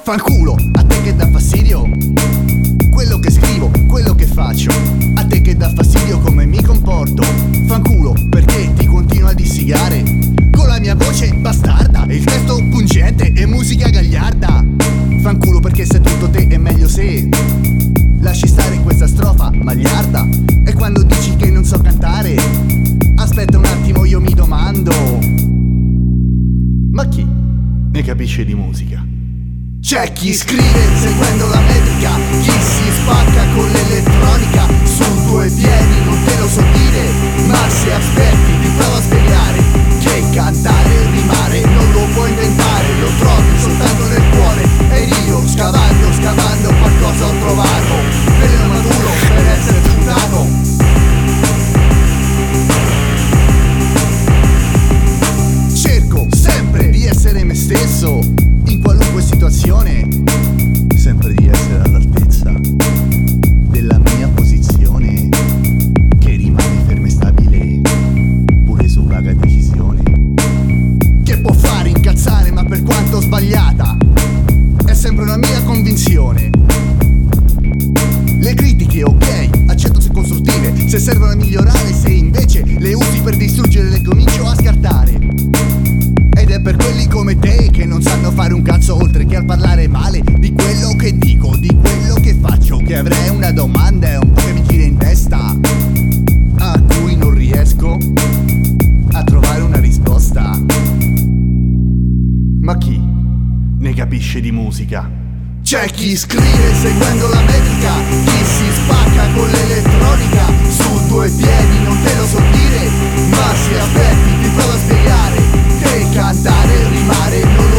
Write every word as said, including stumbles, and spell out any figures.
Fanculo, a te che dà fastidio quello che scrivo, quello che faccio, a te che dà fastidio come mi comporto. Fanculo perché ti continuo a dissigare con la mia voce bastarda e il testo pungente e musica gagliarda. Fanculo perché se tutto te è meglio se lasci stare questa strofa magliarda. E quando dici che non so cantare, aspetta un attimo, io mi domando: ma chi ne capisce di musica? C'è chi scrive seguendo la metrica, chi si spacca con l'elettronica. Su due piedi non te lo so dire, ma se aspetti ti provo a spiegare che cantare e rimare non lo puoi inventare, lo trovi soltanto nel cuore. Ed io scavando, scavando qualcosa ho trovato, veleno maturo per essere frutato. Cerco sempre di essere me stesso in qualunque situazione, sempre di essere all'altezza della mia posizione, che rimane ferma e stabile pure su vaga decisione, che può fare incazzare ma per quanto sbagliata è sempre una mia convinzione. Le critiche ok, accetto se costruttive, se servono a migliorare, se invece le usi per distruggere le comincio a scartare. Ed è per quelli come te che non sanno fare un cazzo oltre che a parlare male di quello che dico, di quello che faccio, che avrei una domanda e un po' che mi gira in testa, a cui non riesco a trovare una risposta. Ma chi ne capisce di musica? C'è chi scrive seguendo la metrica, chi si spacca con l'elettronica. Su due piedi non te lo so dire, ma se aspetti ti provo a spiegare che cantare e rimare non